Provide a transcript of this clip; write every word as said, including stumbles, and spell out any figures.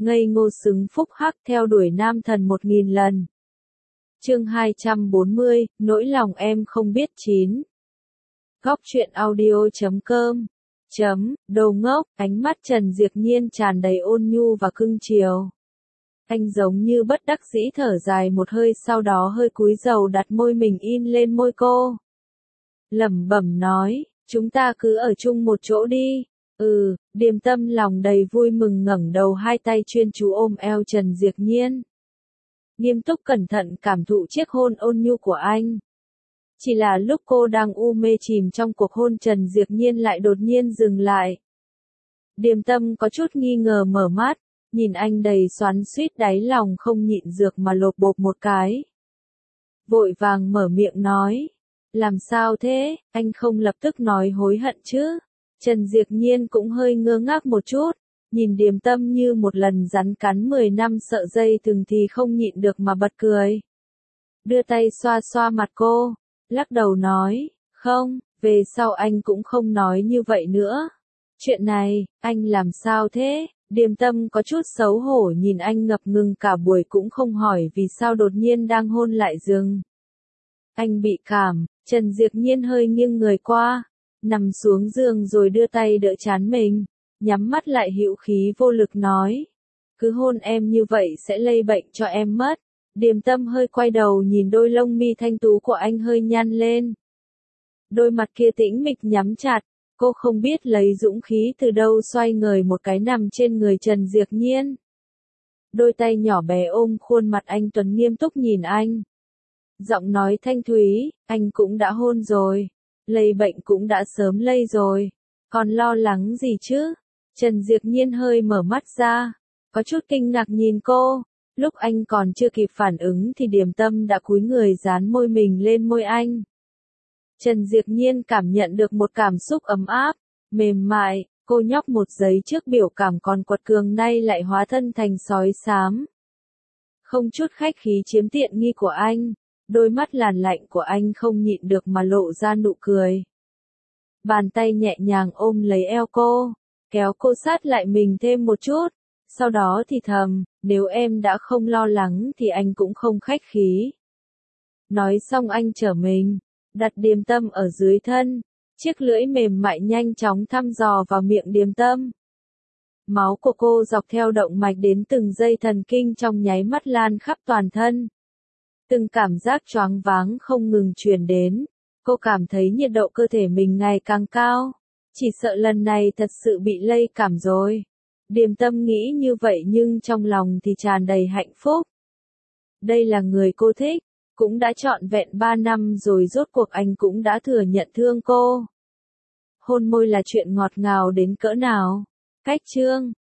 ngây ngô xứng phúc hắc theo đuổi nam thần một nghìn lần. Chương hai trăm bốn mươi, nỗi lòng em không biết chín. Góc truyện audio chấm com chấm, đồ ngốc, ánh mắt Trần Diệp Nhiên tràn đầy ôn nhu và cưng chiều. Anh giống như bất đắc dĩ thở dài một hơi, sau đó hơi cúi đầu đặt môi mình in lên môi cô. Lẩm bẩm nói, chúng ta cứ ở chung một chỗ đi. Ừ, Điềm Tâm lòng đầy vui mừng ngẩng đầu, hai tay chuyên chú ôm eo Trần Diệp Nhiên. Nghiêm túc cẩn thận cảm thụ chiếc hôn ôn nhu của anh. Chỉ là lúc cô đang u mê chìm trong cuộc hôn, Trần Diệp Nhiên lại đột nhiên dừng lại. Điềm Tâm có chút nghi ngờ mở mắt, nhìn anh đầy xoắn xuýt, đáy lòng không nhịn được mà lột bột một cái. Vội vàng mở miệng nói, làm sao thế, anh không lập tức nói hối hận chứ? Trần Diệp Nhiên cũng hơi ngơ ngác một chút, nhìn Điềm Tâm như một lần rắn cắn mười năm sợ dây thừng thì không nhịn được mà bật cười. Đưa tay xoa xoa mặt cô, lắc đầu nói, không, về sau anh cũng không nói như vậy nữa. Chuyện này, anh làm sao thế? Điềm Tâm có chút xấu hổ nhìn anh ngập ngừng cả buổi cũng không hỏi vì sao đột nhiên đang hôn lại dừng. Anh bị cảm, Trần Diệp Nhiên hơi nghiêng người qua, nằm xuống giường rồi đưa tay đỡ trán mình, nhắm mắt lại hữu khí vô lực nói, cứ hôn em như vậy sẽ lây bệnh cho em mất. Điềm Tâm hơi quay đầu nhìn đôi lông mi thanh tú của anh hơi nhăn lên. Đôi mặt kia tĩnh mịch nhắm chặt, cô không biết lấy dũng khí từ đâu xoay người một cái nằm trên người Trần Diệp Nhiên. Đôi tay nhỏ bé ôm khuôn mặt anh tuấn nghiêm túc nhìn anh. Giọng nói thanh thúy, anh cũng đã hôn rồi, lây bệnh cũng đã sớm lây rồi, còn lo lắng gì chứ? Trần Diệp Nhiên hơi mở mắt ra, có chút kinh ngạc nhìn cô. Lúc anh còn chưa kịp phản ứng thì Điềm Tâm đã cúi người dán môi mình lên môi anh. Trần Diệp Nhiên cảm nhận được một cảm xúc ấm áp, mềm mại, cô nhóc một giây trước biểu cảm còn quật cường nay lại hóa thân thành sói xám. Không chút khách khí chiếm tiện nghi của anh, đôi mắt làn lạnh của anh không nhịn được mà lộ ra nụ cười. Bàn tay nhẹ nhàng ôm lấy eo cô, kéo cô sát lại mình thêm một chút. Sau đó thì thầm, nếu em đã không lo lắng thì anh cũng không khách khí. Nói xong anh trở mình, đặt Điềm Tâm ở dưới thân, chiếc lưỡi mềm mại nhanh chóng thăm dò vào miệng Điềm Tâm. Máu của cô dọc theo động mạch đến từng dây thần kinh trong nháy mắt lan khắp toàn thân. Từng cảm giác choáng váng không ngừng truyền đến, cô cảm thấy nhiệt độ cơ thể mình ngày càng cao, chỉ sợ lần này thật sự bị lây cảm rồi. Điềm Tâm nghĩ như vậy nhưng trong lòng thì tràn đầy hạnh phúc. Đây là người cô thích, cũng đã trọn vẹn ba năm rồi rốt cuộc anh cũng đã thừa nhận thương cô. Hôn môi là chuyện ngọt ngào đến cỡ nào? Cách chương